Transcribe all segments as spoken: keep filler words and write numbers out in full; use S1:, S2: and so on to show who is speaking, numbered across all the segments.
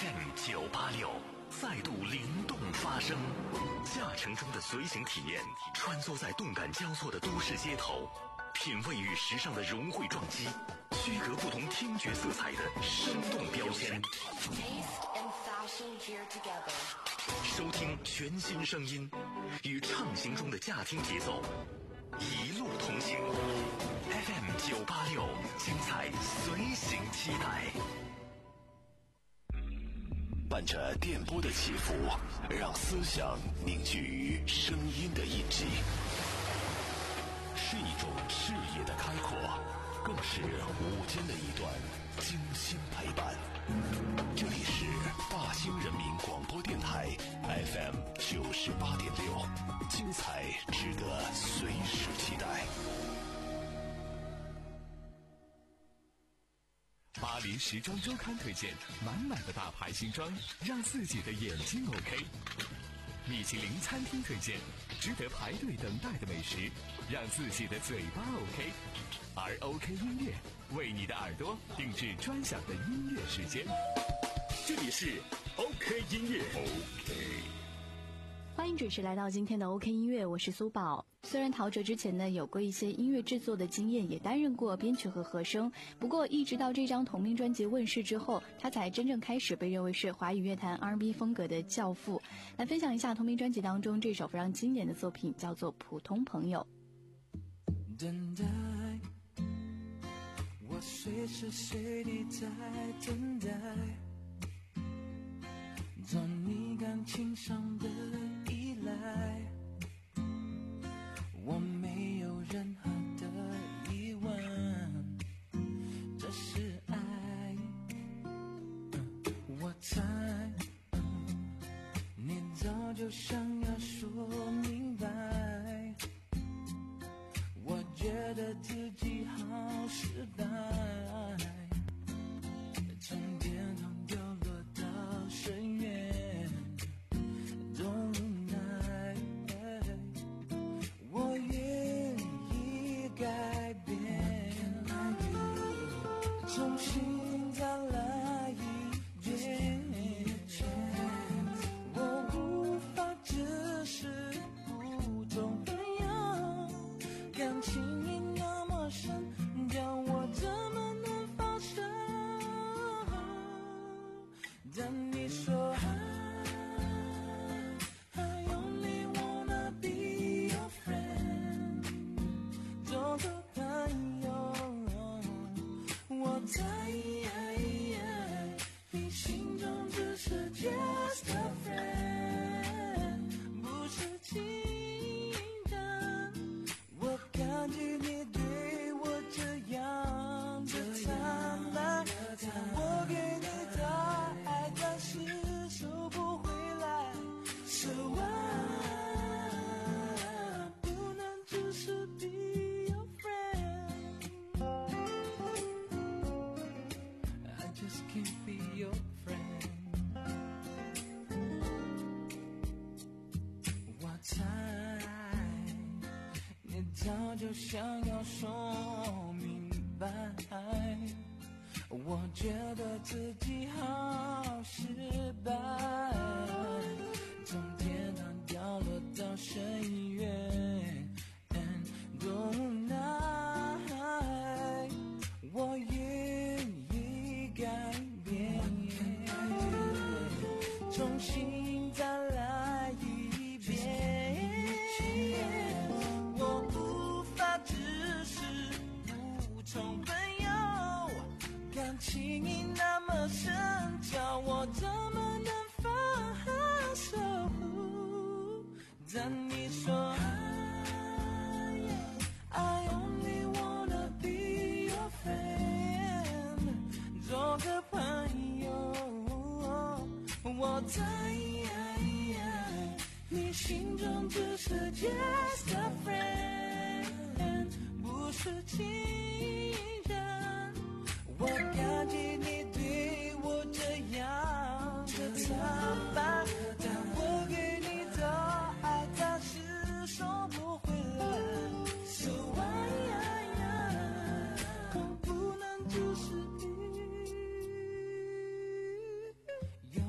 S1: F M 九八六再度灵动发声，驾乘中的随行体验，穿梭在动感交错的都市街头，品味与时尚的融汇撞击，区隔不同听觉色彩的生动标签。收听全新声音，与畅行中的驾听节奏，一路同行。F M 九八六，精彩随行期待。伴着电波的起伏，让思想凝聚于声音的印记，是一种视野的开阔，更是午间的一段精心陪伴。这里是大兴人民广播电台 F M 九十八点六，精彩值得随时期待。
S2: 巴黎时装周刊推荐满满的大牌新装，让自己的眼睛 OK。米其林餐厅推荐值得排队等待的美食，让自己的嘴巴 OK。而 OK 音乐为你的耳朵定制专享的音乐时间。这里是 OK 音乐 OK。
S3: 欢迎准时来到今天的 OK 音乐，我是苏宝。虽然陶喆之前呢有过一些音乐制作的经验，也担任过编曲和和声，不过一直到这张同名专辑问世之后，他才真正开始被认为是华语乐坛 R and B 风格的教父。来分享一下同名专辑当中这首非常经典的作品，叫做《普通朋友》。
S4: 等待，我随时随地在等待，做你感情上的依赖，我没有任何的疑问，这是爱。我猜你早就想要说明白，我觉得自己好失败，从天堂掉落到深渊都无奈，我愿意改变，重新再来一遍，我无法只是普通朋友，感情已那么深，叫我怎么能放手？但你说I only wanna be your friend， 做个朋友，我在意你心中只是 just a friend， 不是情人。我感激你对我这样的灿烂，但我给你的爱暂时收不回来， So I 不能只是 be your friend， I just can't be your friend。 我猜你早就想要说明白，我觉得自己好失败，从天堂掉落到深渊多无奈，我愿意改变，重新再来一遍，我无法只是普通朋友，感情已那么深，叫我怎么能放手？但你说 I only wanna be your friend， 做个朋友，我在意你心中只是 just a friend， 不是情人。我感激你对我这样的苍白，但我给你的爱暂时收不回来， So I 我不能只是 be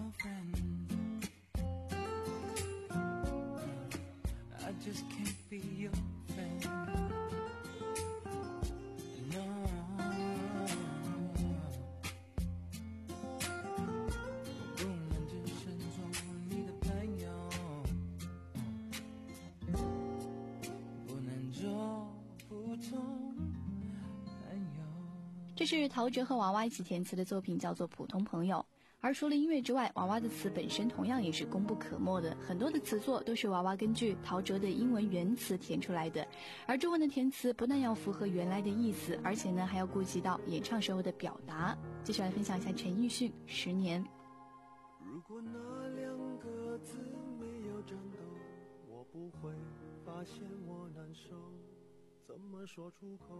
S3: 这是陶喆和娃娃一起填词的作品，叫做《普通朋友》。而除了音乐之外，娃娃的词本身同样也是功不可没的，很多的词作都是娃娃根据陶喆的英文原词填出来的。而中文的填词不但要符合原来的意思，而且呢还要顾及到演唱时候的表达。接下来分享一下陈奕迅《十年》。
S4: 如果那两个字没有颤抖，我不会发现我难受，怎么说出口，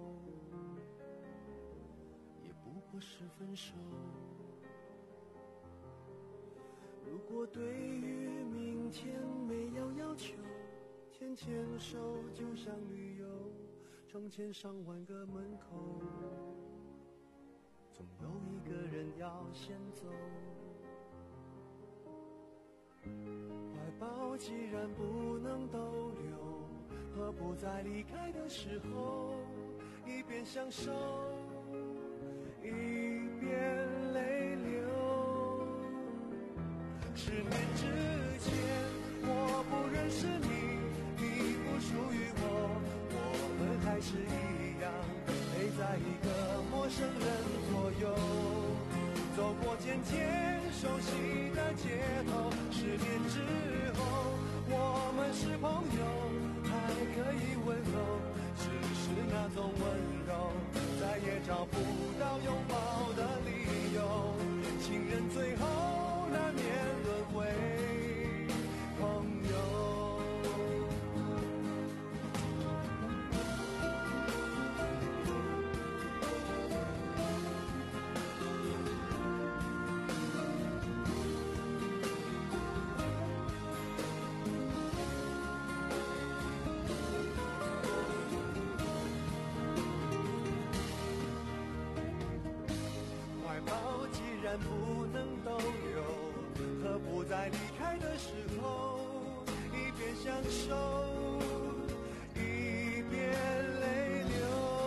S4: 也不过是分手。如果对于明天没有要求，牵牵手就像旅游，成千上万个门口，总有一个人要先走。怀抱既然不能逗留，何不在离开的时候，一边享受，一边泪流。十年之前我不认识你，你不属于我，我们还是一样陪在一个陌生人左右，走过渐渐熟悉的街头。十年之后我们是朋友，还可以温柔，只是那种温柔再也找不到拥抱的理由。情人最后难免沦为朋友。怀抱既然不能逗留，何不在离开的时候，一边享受，一边泪流。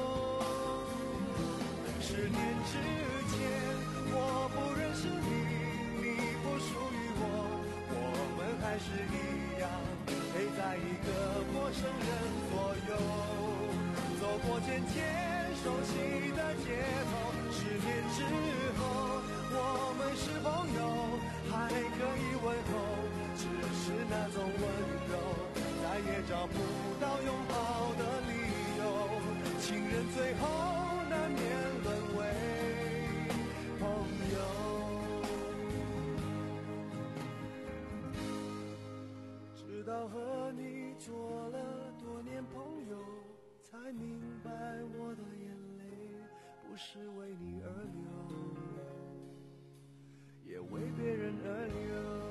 S4: 十年之前我不认识你，你不属于我，我们还是一样陪在一个陌生人左右，走过渐渐熟悉的街头。十年之后我们是朋友，还可以问候，只是那种温柔再也找不到拥抱的理由。情人最后难免沦为朋友。直到和你做了多年朋友，才明白我的眼泪不是为你而流，也为别人而流。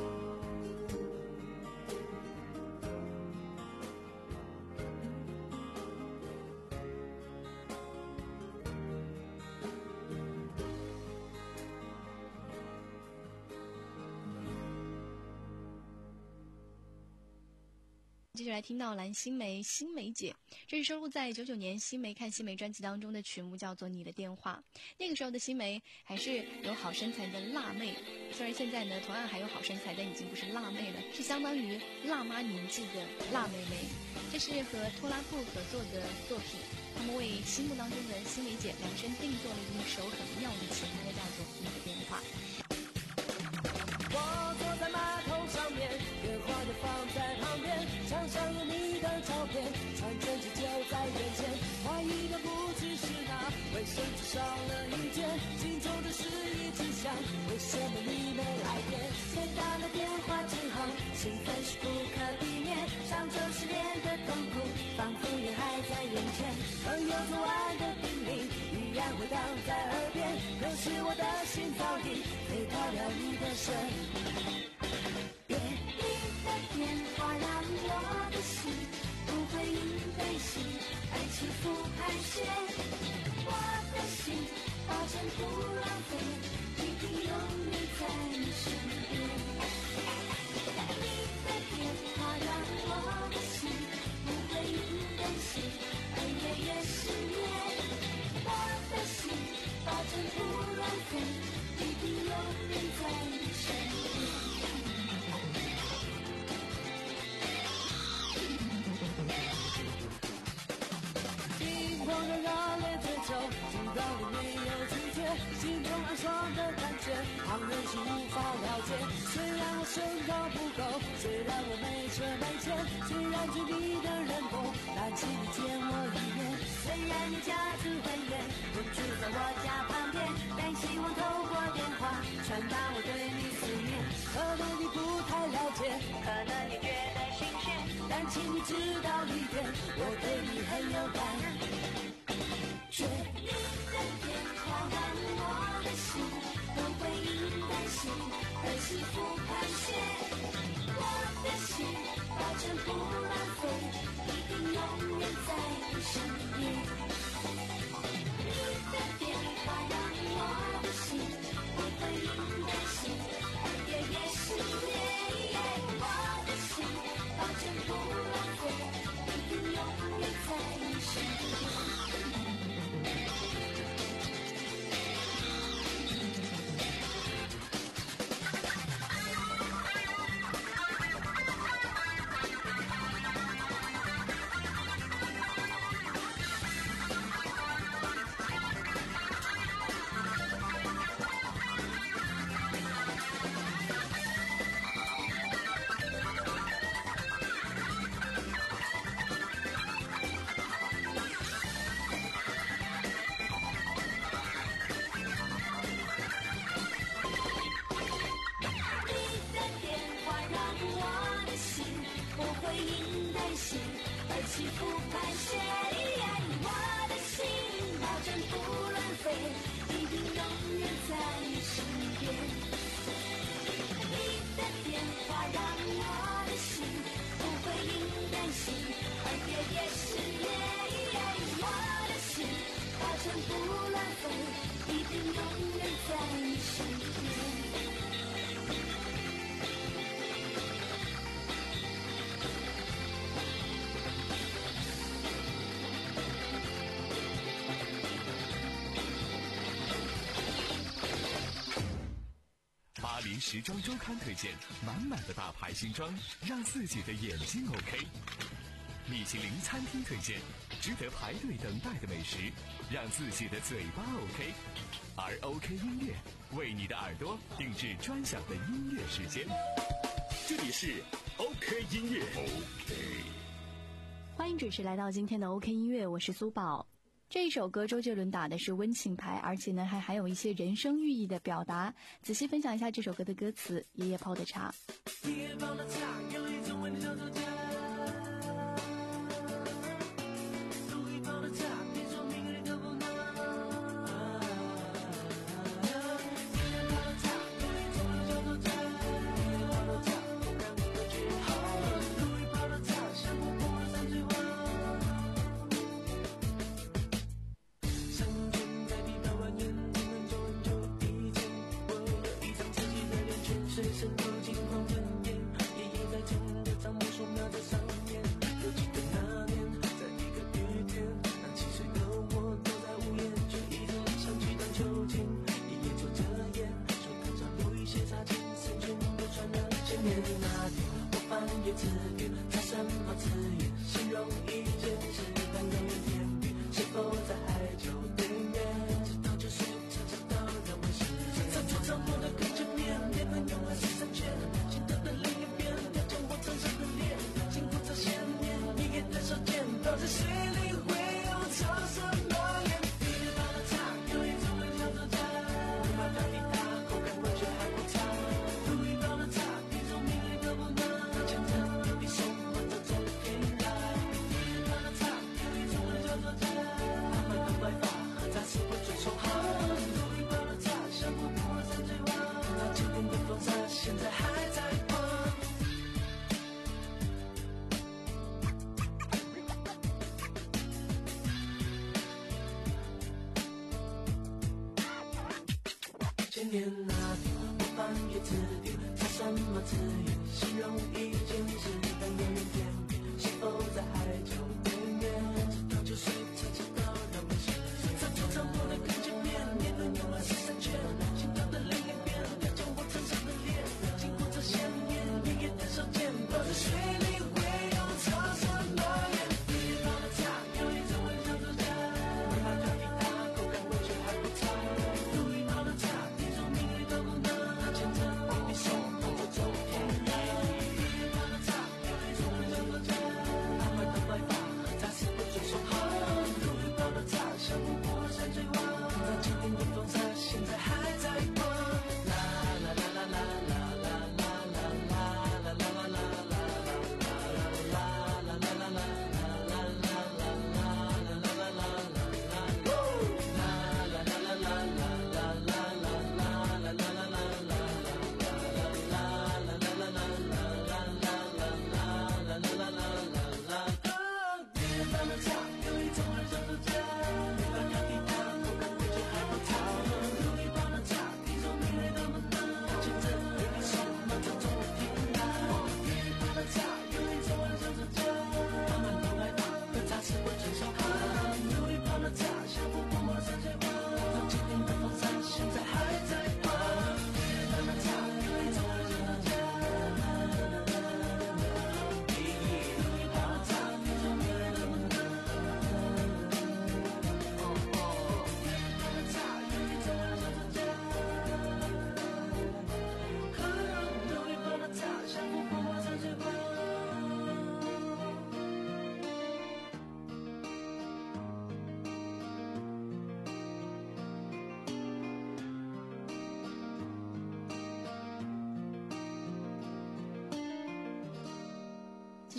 S3: 接下来听到蓝心湄《新梅姐》，这是收录在九九年新梅看新梅专辑当中的曲目，叫做《你的电话》。那个时候的新梅还是有好身材的辣妹，虽然现在呢同样还有好身材，但已经不是辣妹了，是相当于辣妈年纪的辣妹妹。这是和拖拉库合作的作品，他们为心目当中的新梅姐量身定做了一首很妙的情歌，叫做《你的电话》。
S5: 我坐在码头上面，电话就放在旁边，墙上有你的照片，传真机就在眼前，怀疑的不只是那卫生纸少了一卷，心中的事一直想，为什么你没来电？接到了电话之后，兴奋是不可避免，上周十年的痛苦仿佛也还在眼前，朋友昨晚的叮咛依然回荡在耳边，可是我的心早已飞到了你的身边。
S6: 你的电话让我的心不会因悲喜而起伏盘旋，我的心保证不浪费，一定永远在你身边。你的电话让我的心不会因悲喜而夜夜失眠，我的心保证不浪费，一定永远在你身边。
S5: 旁人是无法了解。虽然我身高不高，虽然我没车没钱，虽然追你的人多，但请你见我一面。
S6: 虽然你家住很远，不住在我家旁边，但希望透过电话传达我对你思念。
S5: 可能你不太了解，
S6: 可能你觉得新鲜，
S5: 但请你知道一点，我对你很有感觉。
S6: 你的电话让我的心都会因担心而起伏盘旋。我的心保证不浪费，一定永远在你身边。你的电话让我的心不会因担心而夜夜失眠。我的心保证不浪费，一定永远在你身边。起伏盘旋，我的心保证不乱飞，一定永远在你身边。你的电话让我的心不会因担心而夜夜失眠。我的心保证不乱飞，一定永远在你身边。
S2: 巴黎时装周刊推荐满满的大牌新装，让自己的眼睛 OK。米其林餐厅推荐值得排队等待的美食，让自己的嘴巴 OK。而 OK 音乐为你的耳朵定制专享的音乐时间。这里是 OK 音乐 OK。
S3: 欢迎准时来到今天的 OK 音乐，我是苏宝。这一首歌周杰伦打的是温情牌，而且呢还含有一些人生寓意的表达。仔细分享一下这首歌的歌词：爷爷泡的茶。
S4: 爷爷泡的茶有一种味叫做家，路易泡的茶听说名人都不拿。爷爷泡的茶有一种味叫做家，爷爷泡的茶不让你感觉好。路易泡的茶像琥珀的山水画。随身都金黄喷烟，爷爷在牵着樟木树苗在上面。我记得那年，在一个雨天，那七岁的我躲在屋檐，却一直想去荡秋千。爷爷抽着烟，说头上有一些插进身全都传了千年。那天我翻阅字典，查什么字眼形容一件事，但遥远天边是否在海角边缘？直到九岁才知道那回事。在桌上我的跟着面，脸很用了十三圈，心跳的另一边，调整我身上的脸，经过这些年，爷爷的手剑倒在水里会有潮什么烟？爷爷泡的茶有一种味叫做家，不怕它一大口感完全还不差。路易泡的茶听说名人都不拿，牵着弟弟手我走走天涯。爷爷泡的茶有一种味叫做家，他们的白发和杂事不准说好。路易泡的茶像琥珀山水画，那经典的风沙现在还在晃。千年那天我翻阅字典，查什么字眼形容一件事，但遥远天边是否在海角边缘？直到九岁才知道那回事。在桌上我的跟前面，年轮用了十三圈，心跳的另一边，调整我身上的脸，经过这些年，爷爷的手剑倒在水里会有潮什么烟？爷爷泡的茶有一种味叫做家，不怕它一大口感完全还不差。路易泡的茶听说名人都不拿，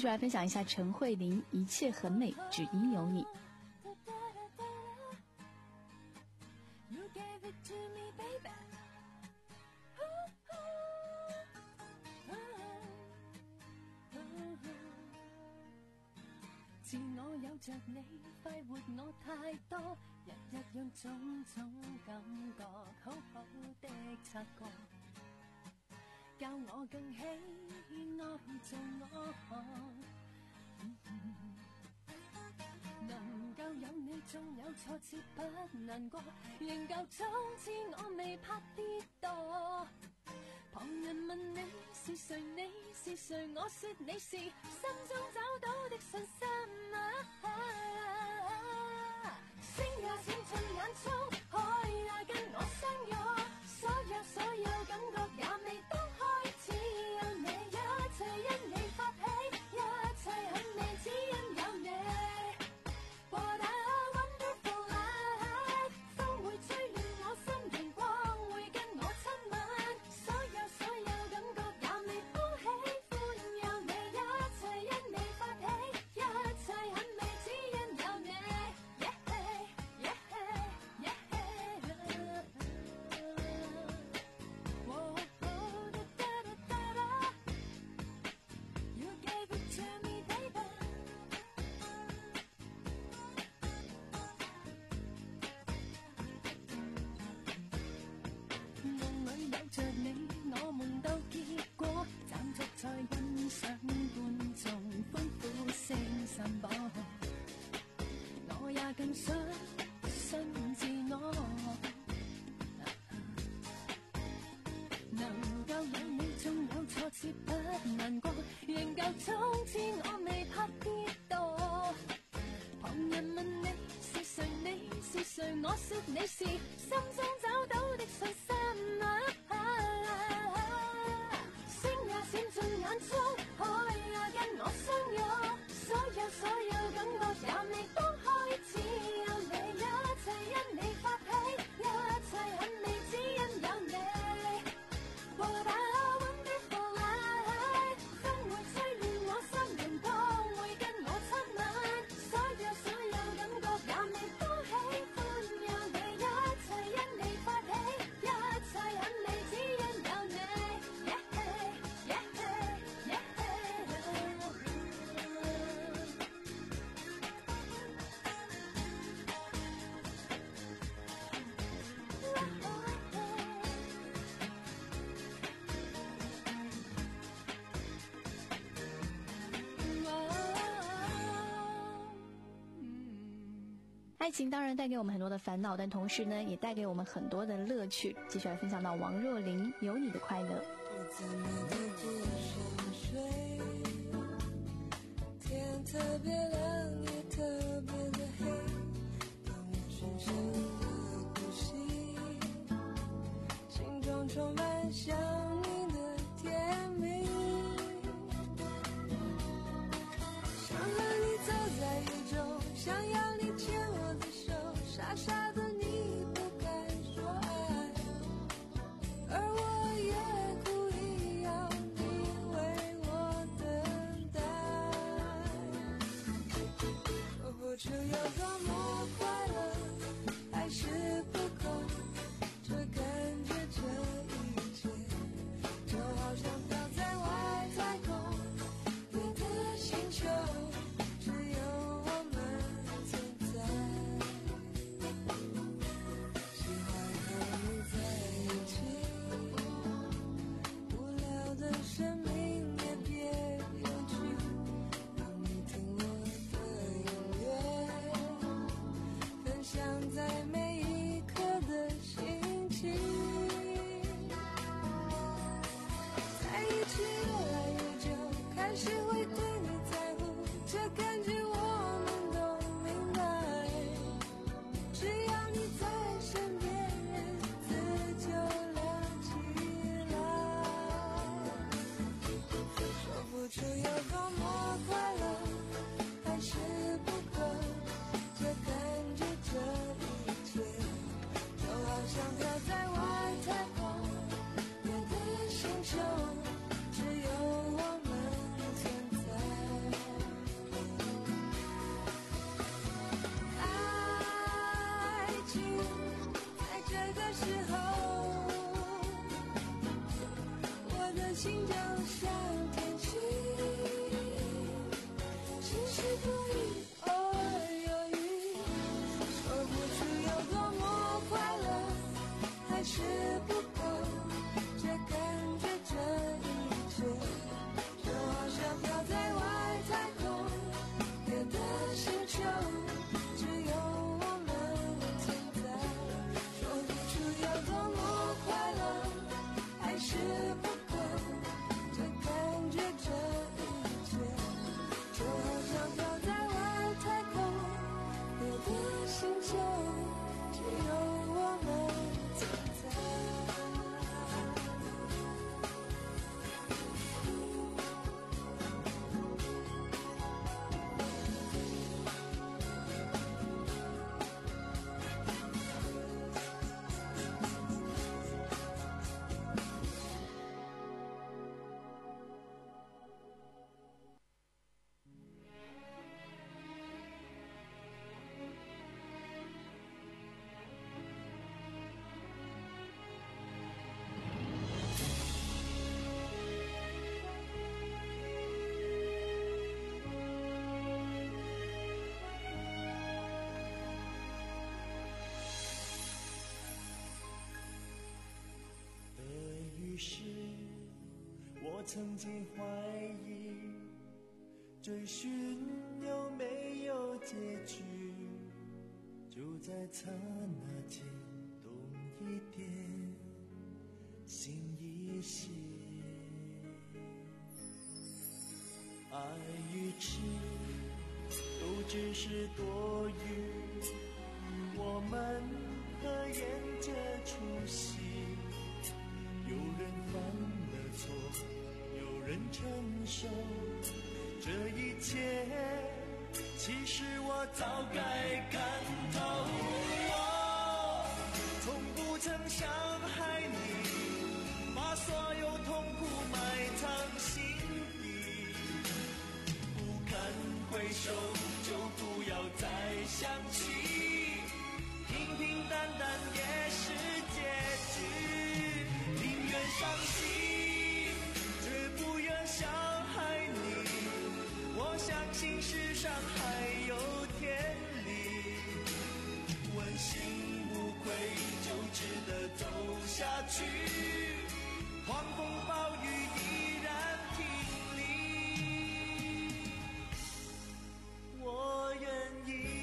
S3: 续来分享一下陈慧琳《一切很美，只因有你》。
S5: 自我有着你，快活我太多，日日讓種種感覺好好的察覺，教我更喜愛做我。嗯嗯、能夠有你，縱有挫折不難過，仍舊衝刺我未怕跌墮。旁人問你是誰，你是誰，我說你是心中找到的信心啊！星也閃進眼中，海也跟我相擁，所有所有感覺也未當開始有你，一切因你發起，一切很美只因有你。What a wonderful life， 風會吹亂我心，陽光會跟我親吻。所有所有感覺也未都喜歡有你，一切因你發起，一切很美只因有你。Yeah, yeah, yeah. Whoa, oh, da, da, da, da, da. You gave it to me, baby. 夢裏有着你，我夢到結果，站着在欣賞觀眾歡呼聲散播，我也更相信自我。能夠有你，縱有挫折不難過，仍舊衝刺我未怕跌墮。旁人問你是誰，你是誰，我說你是心中找到的信心啊！星也閃進眼中，海也跟我相擁，所有所有感覺也未當開始有你，一切因你發起，一切很美只因有你。What a wonderful life， 風會吹亂我心，陽光會跟我親吻，所有所有感覺也未都喜歡有你，一切因你發起，一切很美只因有你。Yeah, yeah, yeah.
S3: 爱情当然带给我们很多的烦恼，但同时呢，也带给我们很多的乐趣。继续来分享到王若琳《有你的快乐》。
S4: 我怎么都不想睡，天特别亮也特别的黑，当我全身的呼吸，心中充满想你的甜蜜，想和你走在雨中，想要你牵我的手，傻傻的你不敢说爱，而我也故意要你为我等待，说不出有多么快乐，还是不够，这感觉这一切就好像飘在外太空，别的星球只有我们存在，喜欢和你在一起，无聊的生命也别有趣，让你听我的音乐，分享在每一刻的心情，在一起越来越久，开始会对你在乎，这感觉我们都明白，只要你在身边，日子就亮起来，说不出有多么快乐，还是不够，这感觉这一切就好像飘在外太空，别的星球只有我们存
S6: 的心就像天气，晴时多云，偶尔有雨，说不出有多么快乐，还是不够，这感觉这一切，就好像飘在外太空，别的星球，只有我们存在，说不出有多么快乐，还是不够，这感觉这一切，就好像飘在外太空，别的星球，只有我们存在。
S4: 于是我曾经怀疑，追寻有没有结局，就在刹那间动一点，心一歇。爱与痴都只是多余，我们合演这出戏，有人犯了错，有人承受这一切，其实我早该看透。我从不曾伤害你，把所有痛苦埋藏心底，不堪回首就不要再想起，平平淡淡也是结局，宁愿伤心，绝不愿伤害你。我相信世上还有天理，问心无愧就值得走下去，狂风暴雨依然挺立，我愿意。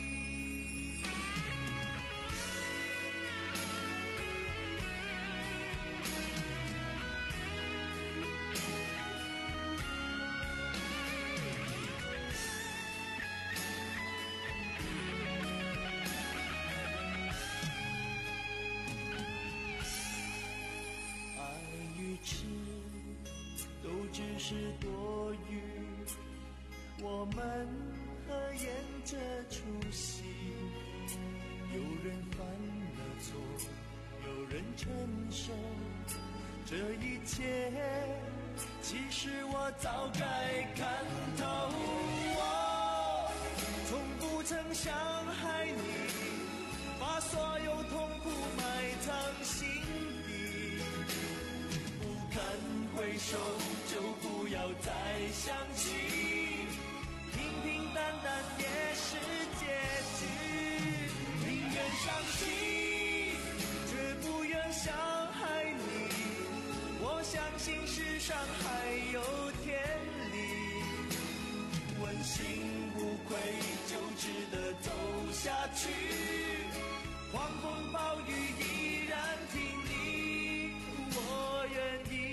S4: 都只是多余，我们合演这出戏，有人犯了错，有人承受这一切，其实我早该看透。我从不曾伤害你，把所有痛苦埋藏心底，不堪回首就不要再想起，平平淡淡也是结局，宁愿伤心，绝不愿伤害你。我相信世上还有天理，问心无愧就值得走下去，狂风暴雨依然挺立，我愿意。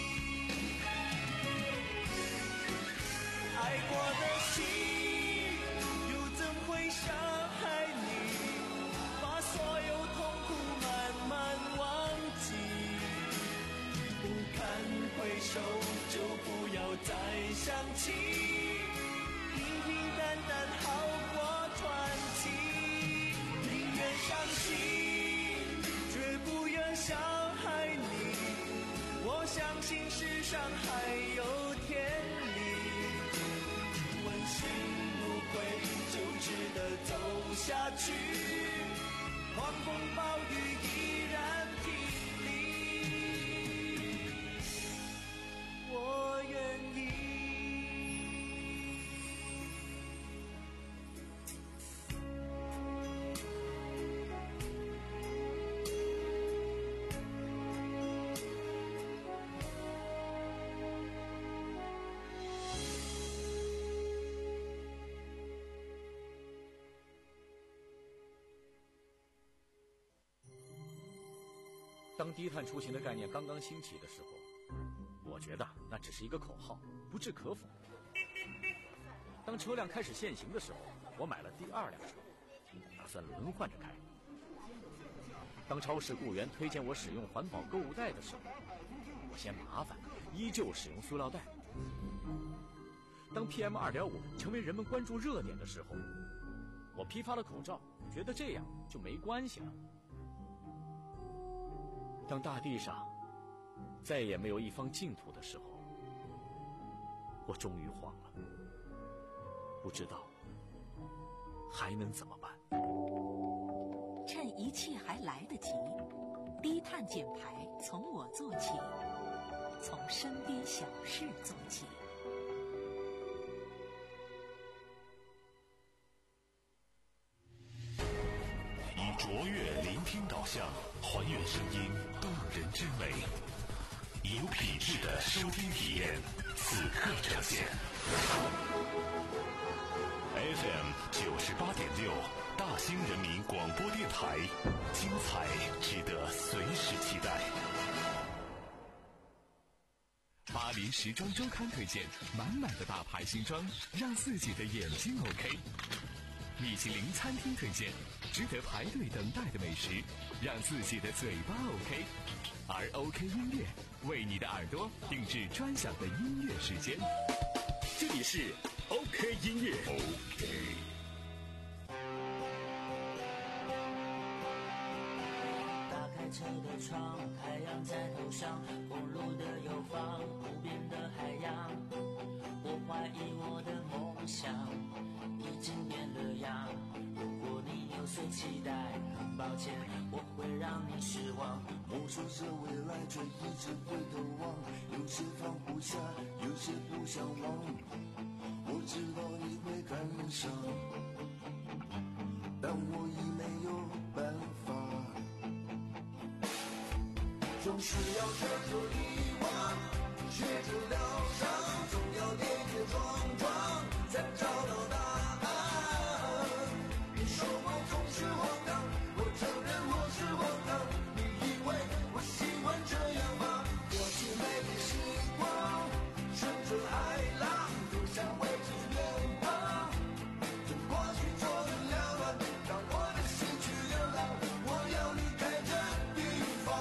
S4: 爱过的心又怎会伤害你，把所有痛苦慢慢忘记，不堪回首就不要再想起，平平淡淡好过传奇，宁愿伤心绝不愿伤害你，我相信世上还有天理，问心无愧就值得走下去，狂风暴雨依然挺立，
S7: 当低碳出行的概念刚刚兴起的时候，我觉得那只是一个口号，不置可否。当车辆开始限行的时候，我买了第二辆车，打算轮换着开。当超市雇员推荐我使用环保购物袋的时候，我嫌麻烦，依旧使用塑料袋。当 P M 二点五 成为人们关注热点的时候，我批发了口罩，觉得这样就没关系了。当大地上再也没有一方净土的时候，我终于慌了，不知道还能怎么办。
S8: 趁一切还来得及，低碳减排从我做起，从身边小事做起。
S1: 以卓越聆听导向，还原声音动人之美，以有品质的收听体验，此刻呈现。F M 九十八点六，大兴人民广播电台，精彩值得随时期待。
S2: 巴黎时装周刊推荐满满的大牌新装，让自己的眼睛 OK。米其林餐厅推荐值得排队等待的美食，让自己的嘴巴 OK。而 OK 音乐为你的耳朵定制专享的音乐时间。这里是 OK 音乐。OK。
S5: 车的窗，太阳在头上，公路的右方，无边的海洋。我怀疑我的梦想已经变了样。如果你有所期待，很抱歉，我会让你失望。
S9: 摸索着未来，却一直回头望，有些放不下，有些不想忘。我知道你会感伤，但我已没有办法。总是要学着遗忘，学着疗伤，总要跌跌撞撞，才找到答案。你说我总是荒唐，我承认我是荒唐。你以为我喜欢这样吗？过去美丽时光，顺着海浪，走向未知远方。从过去做的了断，让我的心去流浪。我要离开这地方。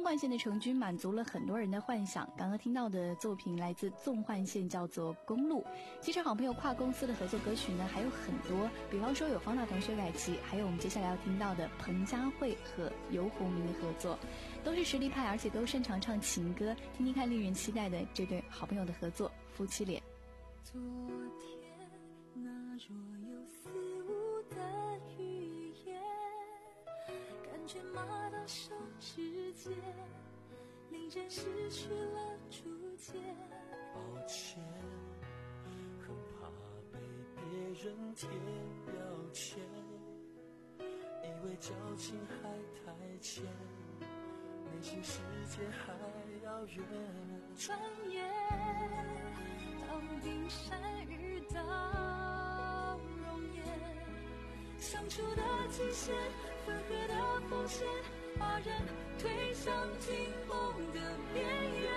S3: 焕县的成军满足了很多人的幻想。刚刚听到的作品来自纵焕县，叫做《公路》。其实好朋友跨公司的合作歌曲呢还有很多，比方说有方大同、薛凯琪，还有我们接下来要听到的彭佳慧和游鸿明的合作，都是实力派，而且都擅长唱情歌。听听看令人期待的这对好朋友的合作，夫妻脸。
S6: 昨天那若有似无的语言，感觉马到手指间，令人失去了主见。
S9: 抱歉，很怕被别人贴标签，以为交情还太浅，内心世界还遥远。
S6: 转眼到冰山遇到容颜，相处的极限，分合的风险，把人推向紧绷的边缘。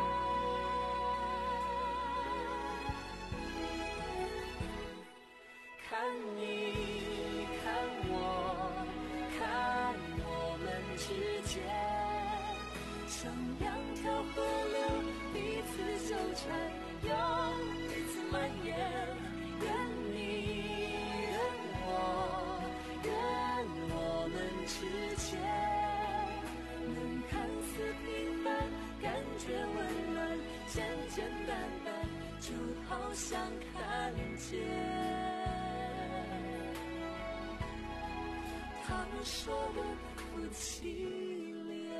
S6: 看你看我看我们之间，像两条河流彼此纠缠，又彼此蔓延。愿你愿我愿我们之间，能看似平凡，感觉温暖，简简单单，就好像看见他们说的夫妻脸。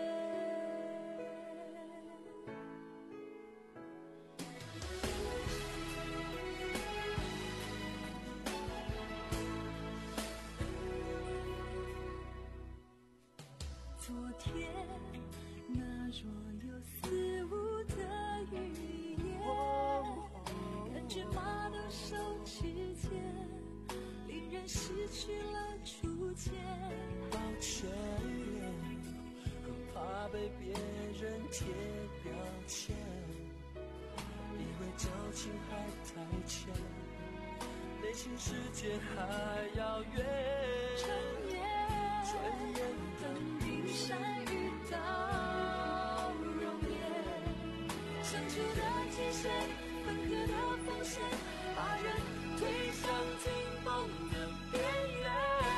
S6: 昨天那若有似无的语言，感觉马到手指间，令人失去了主见。
S9: 抱歉，很怕被别人贴标签，以为交情还太浅，内心世界还遥远。
S6: 转眼
S9: 转眼
S6: 等冰山遇到容颜，相处的极限，分合的风险，把人推向紧绷的边缘。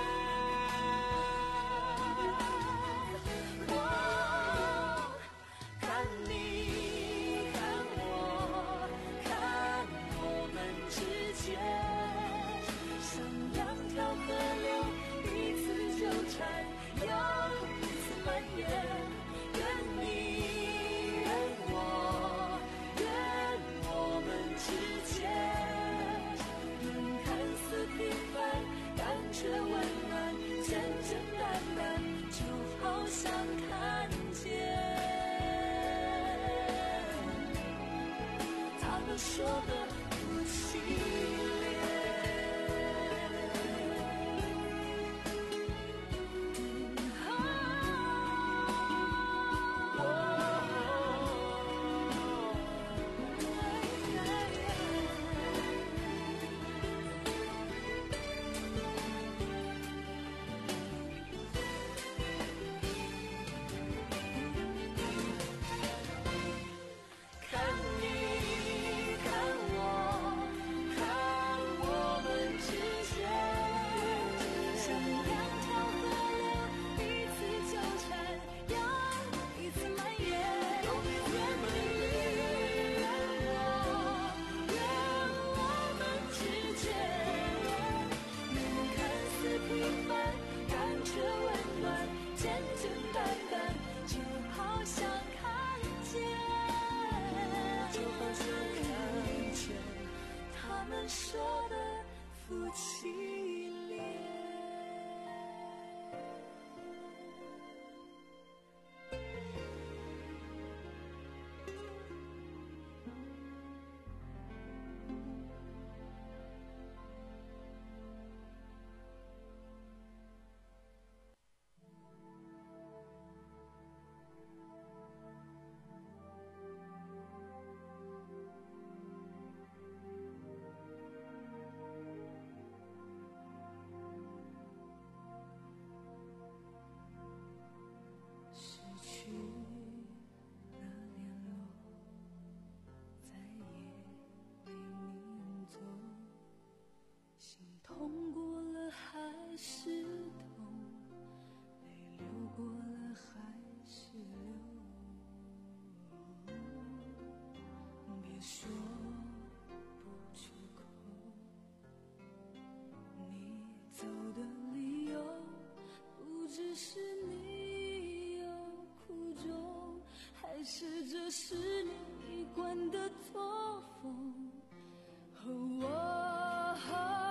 S6: 我看你看我看我们之间，像两条河流彼此纠缠，又彼此蔓延。愿你愿我愿我们之间，能看似平凡，感觉温暖，简简单单，就好像看见他们说的夫妻脸。看你看我看我们之间，像两条河流彼此纠缠，又彼此蔓延。愿你愿我愿我们之间，能看似平凡，感觉温暖，简简单单，就好像看见他们说的夫妻脸。
S4: 也说不出口。你走的理由不只是你有苦衷，还是这是你一贯的作风。哦哦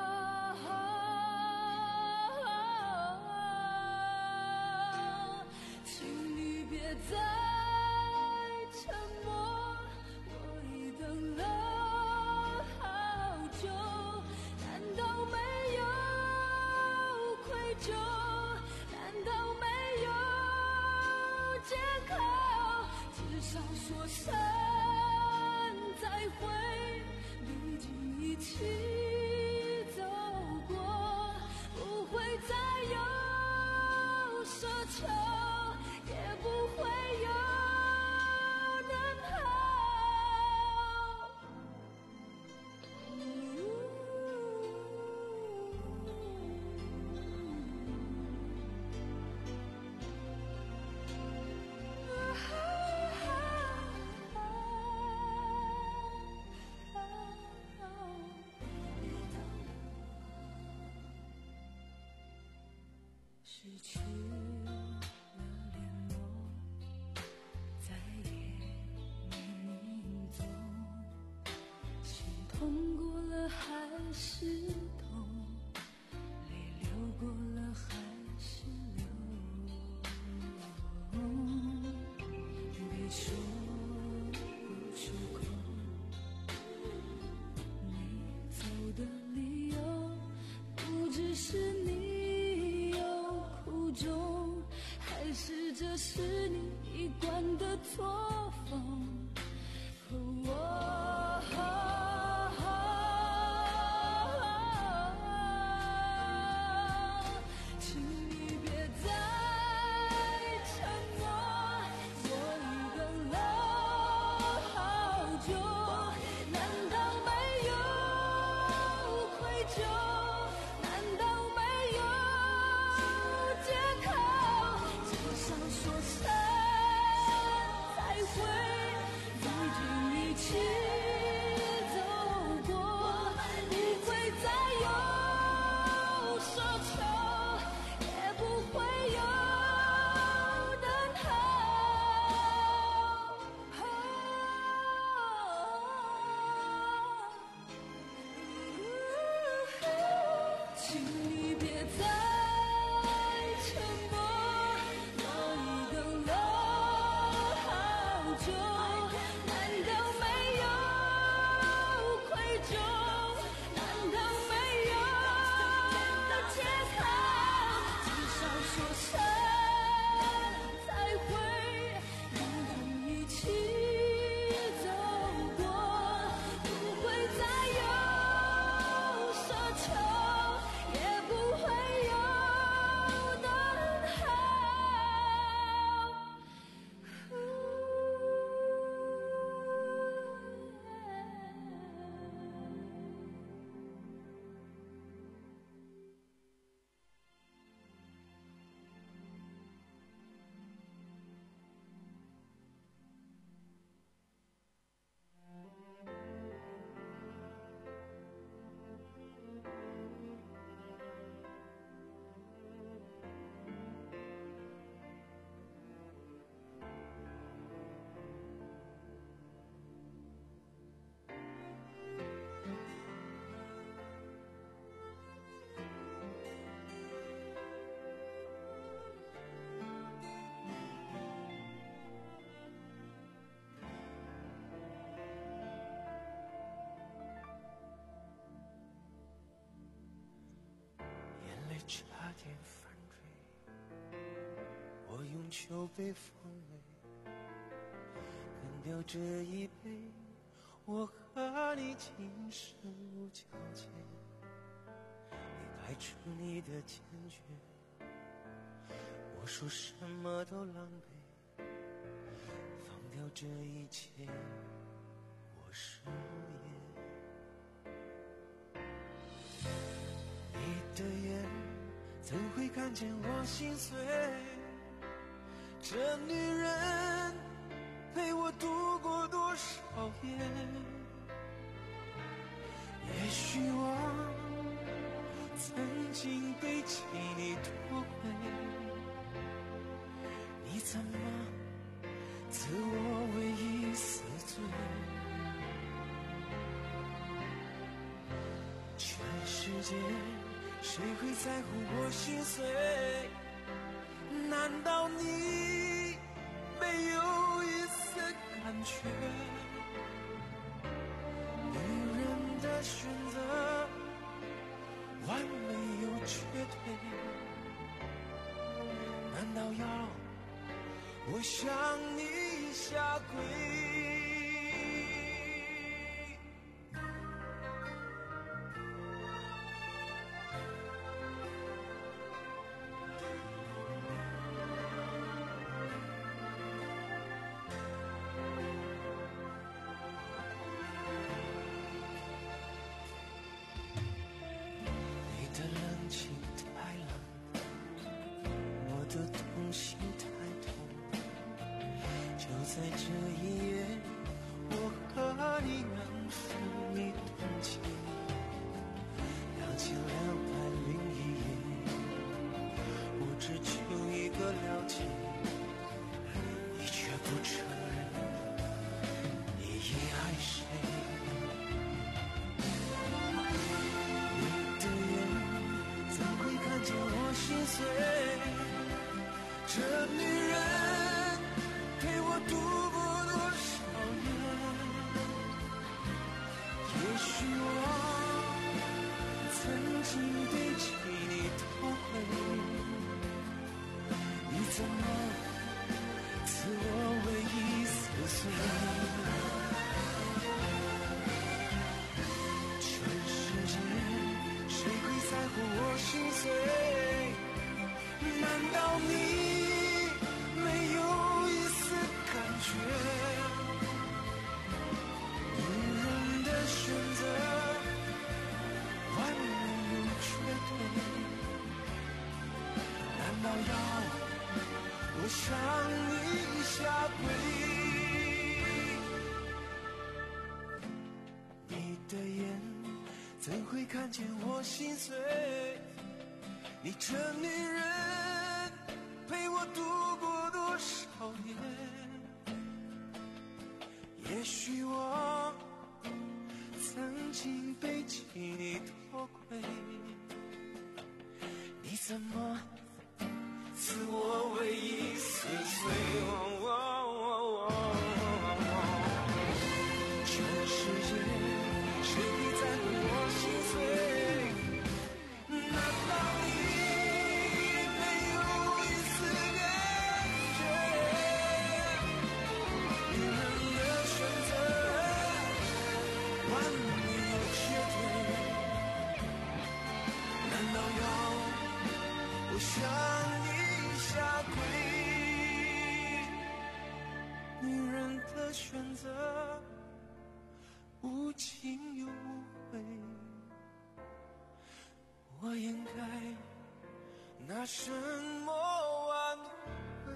S4: 请你别再沉默，我已等了好久。难道没有愧疚？难道没有借口？至少说声再会，毕竟一起走过，不会再有奢求，也不会有人跑。失去了联络，再也没影踪，心痛过了还是痛，泪流过了还是流。别说不出口，你走的理由不只是你有苦衷，还是这是你一贯的作风。请你别再沉默，我已等了好久。难道没有愧疚？难道没有借口？至少说声再会，毕竟一起走过，不会再有奢求，也不会有人逃。请你别再沉默，我已等了好久。难道没有愧疚？难道没有借口？至少说声再会，毕竟一起走过，不会再有奢求，也不会有人
S9: 眼泪差点翻追，我用酒杯封尾，干掉这一杯，我和你今生无交集。你摆出你的坚决，我说什么都狼狈，放掉这一切，我是无言。你的眼怎会看见我心碎？这女人陪我度过多少夜？
S4: 经被记忆夺回，你怎么自我唯一死罪？全世界谁会在乎我心碎？难道你没有一丝感觉？女人的选择完美有绝对，难道要我向你下跪？你的冷情太冷，我的痛心太痛，就在这一夜，我和你能分一段情，两千两百零一夜，我只求一个了解，你却不承认你已爱谁。你的眼怎会看见我心碎？这女人陪我度过多少年？也许我曾经被记忆夺回，你怎么自我唯一撕碎？全世界谁会在乎我心碎？难道你没有一丝感觉？女人的选择完美有绝对，难道要我向你下跪？你的眼怎会看见我心碎？你这女人陪我度过多少年？也许我曾经被记忆夺回，你怎么自我唯一撕碎？哦哦哦哦、全世界谁会在乎我心碎？难道你我向你下跪？女人的选择无情又无悔，我应该拿什么挽回？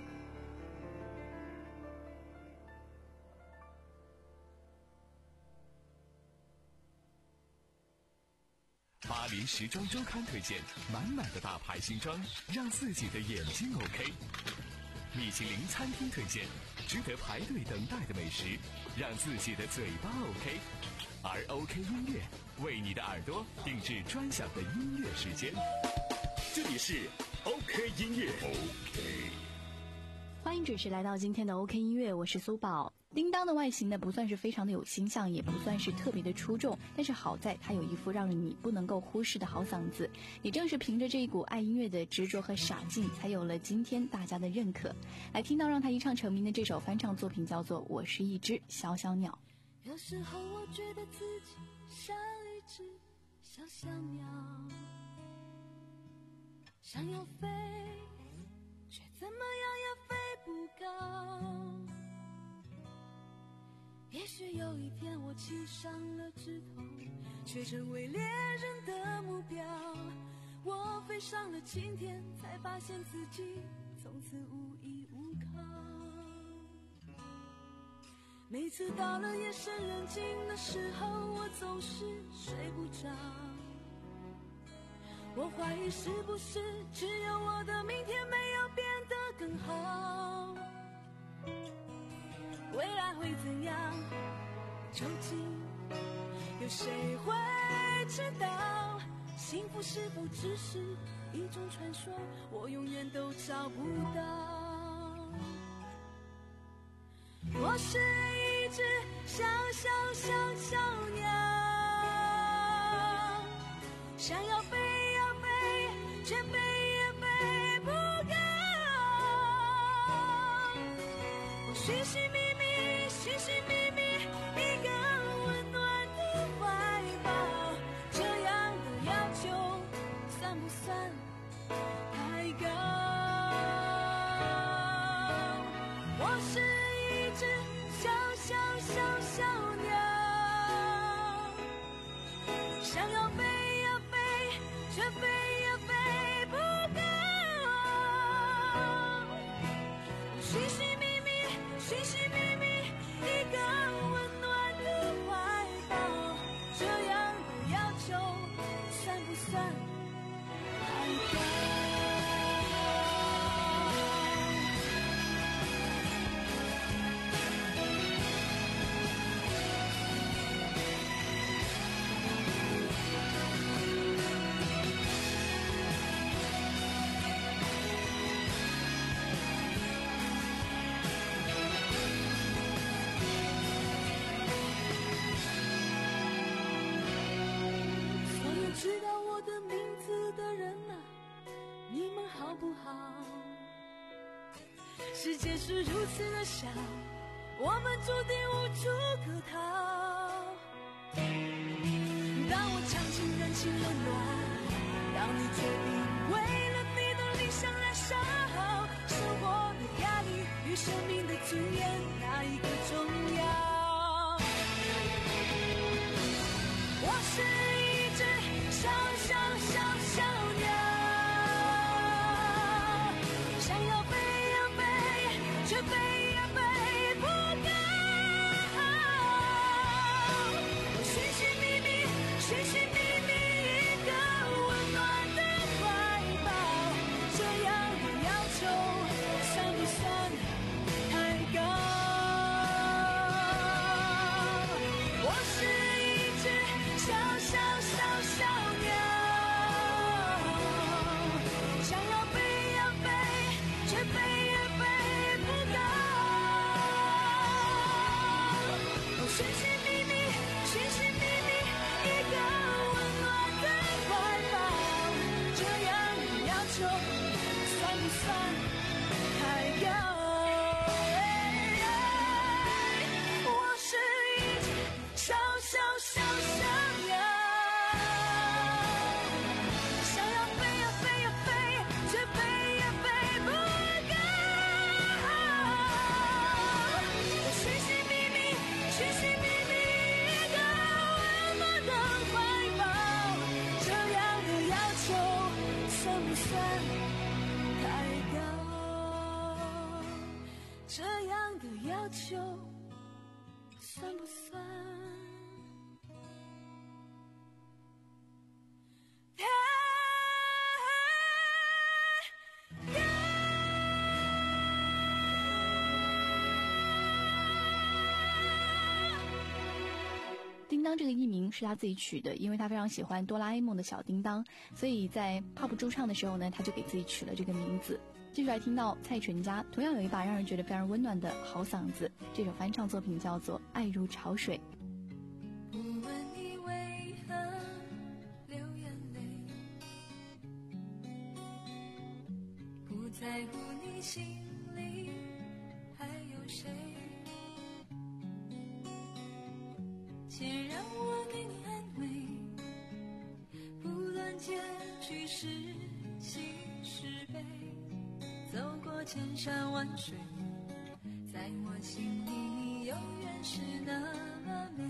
S2: 巴黎时装周刊推荐满满的大牌新装，让自己的眼睛 OK。米其林餐厅推荐值得排队等待的美食，让自己的嘴巴 OK。而 OK 音乐为你的耳朵定制专享的音乐时间。这里是 OK 音乐 OK。
S3: 欢迎准时来到今天的 OK 音乐，我是苏宝。叮当的外形呢，不算是非常的有形象，也不算是特别的出众，但是好在它有一副让你不能够忽视的好嗓子。也正是凭着这一股爱音乐的执着和傻劲，才有了今天大家的认可。来听到让他一唱成名的这首翻唱作品，叫做《我是一只小小鸟》。
S6: 有时候我觉得自己像一只小小鸟，想要飞，却怎么样也飞不高。也许有一天我栖上了枝头，却成为猎人的目标。我飞上了青天，才发现自己从此无依无靠。每次到了夜深人静的时候，我总是睡不着。
S5: 我怀疑是不是只有我的明天没有变得更好，未来会怎样，究竟有谁会知道？幸福是否只是一种传说，我永远都找不到。我是一只小小小小鸟，想要飞呀飞，却飞也飞不高。我寻寻觅觅，寻寻觅觅一个温暖的怀抱，这样的要求算不算太高？我是一只小小小小鸟，想要飞呀飞，却飞也飞不高。我寻寻觅觅，寻寻觅觅一个温暖的怀抱，这样的要求算不算太高？所有知道我的名字的人啊，你们好不好？世界是如此的小，我们注定无处可逃。当我尝尽人情冷暖，当你决定为了你的理想燃烧，生活的压力与生命的尊严，哪一个重要？我是一只小小小小鸟，想要飞呀飞，却飞也飞不高。我寻寻觅觅，寻寻觅觅一个温暖的怀抱，这样的要求算不算太高？我是一只小小小小鸟，想要飞呀飞，却飞也飞不高。我寻寻觅觅，寻寻觅觅一个温暖的怀抱，这样的要求算不算太高？我是一只小小小小鸟，想要飞呀飞呀飞，却飞也飞不高。我寻寻觅觅，寻寻觅觅一个温暖的怀抱，这样的要求算不算太高？这样的要求算不算太高？
S3: 叮当这个艺名是他自己取的，因为他非常喜欢哆啦 A 梦的小叮当，所以在 pop 驻唱的时候呢，他就给自己取了这个名字。继续来听到蔡淳佳同样有一把让人觉得非常温暖的好嗓子，这首翻唱作品叫做《爱如潮水》。
S6: 不问你为何流眼泪，不在乎你心里还有谁，请让我给你安慰，不论结局是喜是悲，走过千山万水，在我心里你永远是那么美。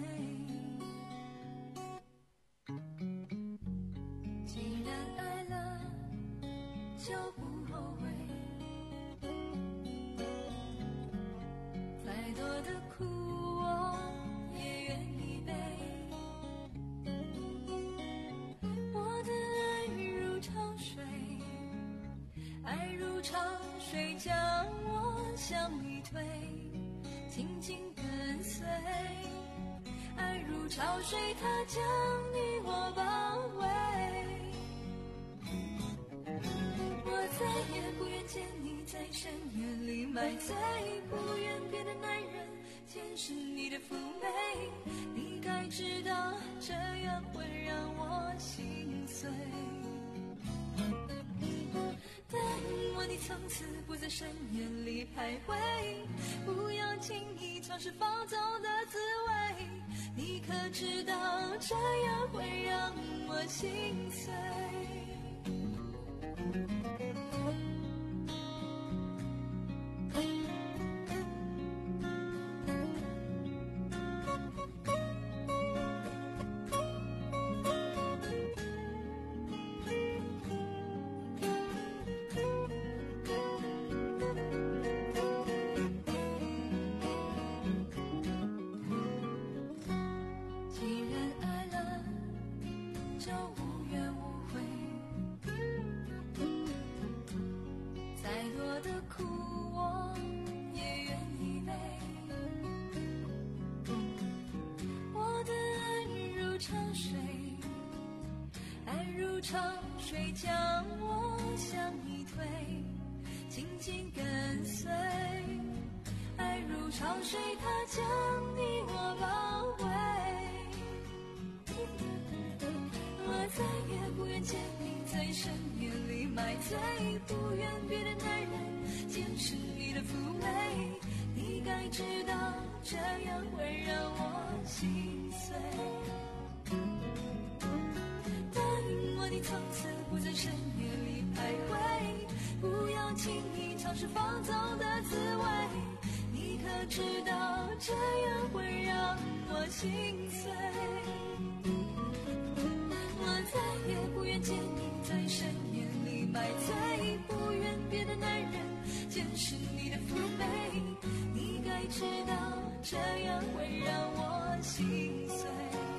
S6: 既然爱了就不后悔，再多的苦我也愿意背。我的爱如长水将我向你推，紧紧跟随。爱如潮水，它将你我包围。我再也不愿见你在深夜里买醉，不愿别的男人监视你的妩媚。你该知道，这样会让我心碎。答应我，你从此不在深夜里徘徊，不要轻易尝试放纵的滋味。你可知道，这样会让我心碎。潮水将我向你推，紧紧跟随。爱如潮水，它将你我包围。我再也不愿见你在深夜里买醉，不愿别的男人坚持你的妩媚。你该知道，这样会让我心碎。你从此不在深夜里徘徊，不要轻易尝试放纵的滋味。你可知道，这样会让我心碎。我再也不愿见你在深夜里买醉，不愿别的男人监视你的妩媚。你该知道，这样会让我心碎。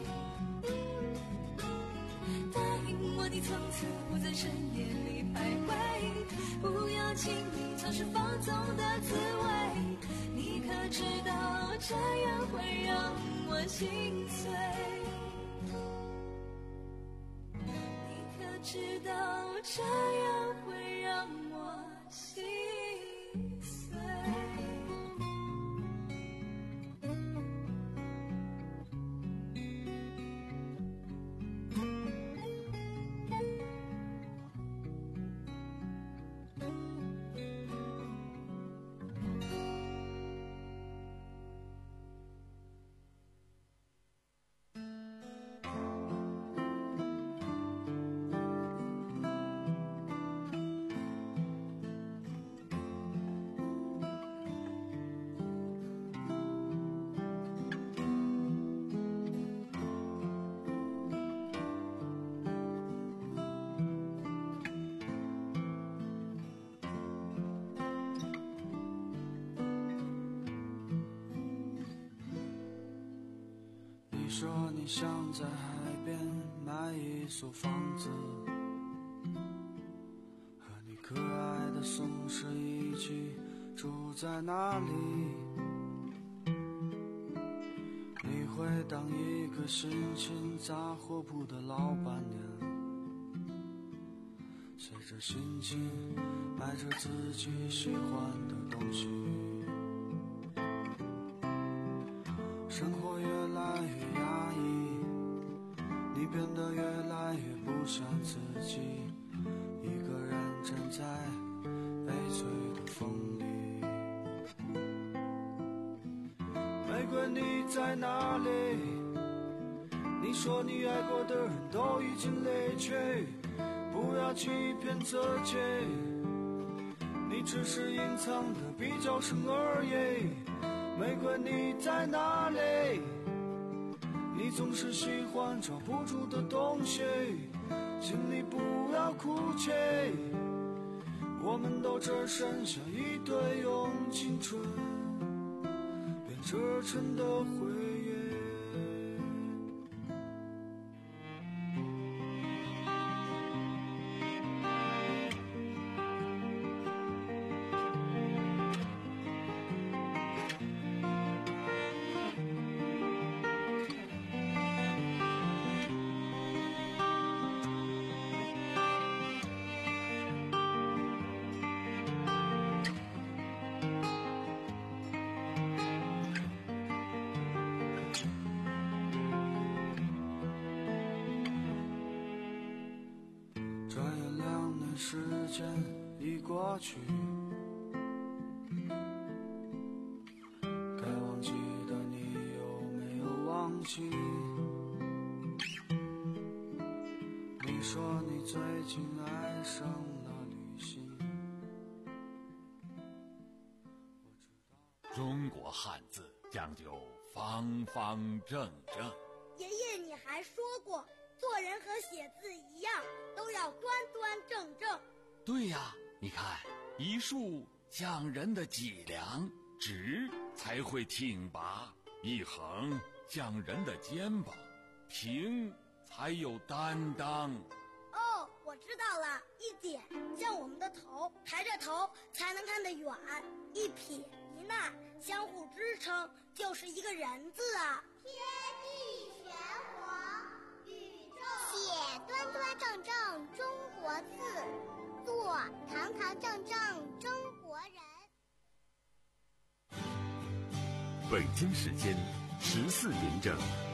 S6: 你从此不在深夜里徘徊，不要轻易尝试放纵的滋味。你可知道，这样会让我心碎。你可知道，这样会让我心碎。
S10: 你说你想在海边买一所房子，和你可爱的松狮一起住在那里。你会当一个心情杂货铺的老板娘，随着心情买着自己喜欢的东西。生活越来越压抑，你变得越来越不像自己，一个人站在悲催的风里。玫瑰你在哪里？你说你爱过的人都已经离去，不要欺骗自己，你只是隐藏的比较深而已。玫瑰你在哪里？你总是喜欢抓不住的东西，请你不要哭泣，我们都只剩下一堆用青春编织成的回忆。 时间已过去，该忘记的你有没有忘记？你说你最近爱上了旅行。
S1: 中国汉字讲究方方正正。
S11: 爷爷，你还说过，做人和写字一样，都要端端正正。
S1: 对呀，你看，一竖讲人的脊梁，直才会挺拔；一横讲人的肩膀，平才有担当。
S11: 哦，我知道了，一点像我们的头，抬着头才能看得远；一撇一捺相互支撑，就是一个人字啊。
S12: 天地玄黄，宇宙写端端正正中国字，做堂堂正正中国人。
S2: 北京时间十四点整。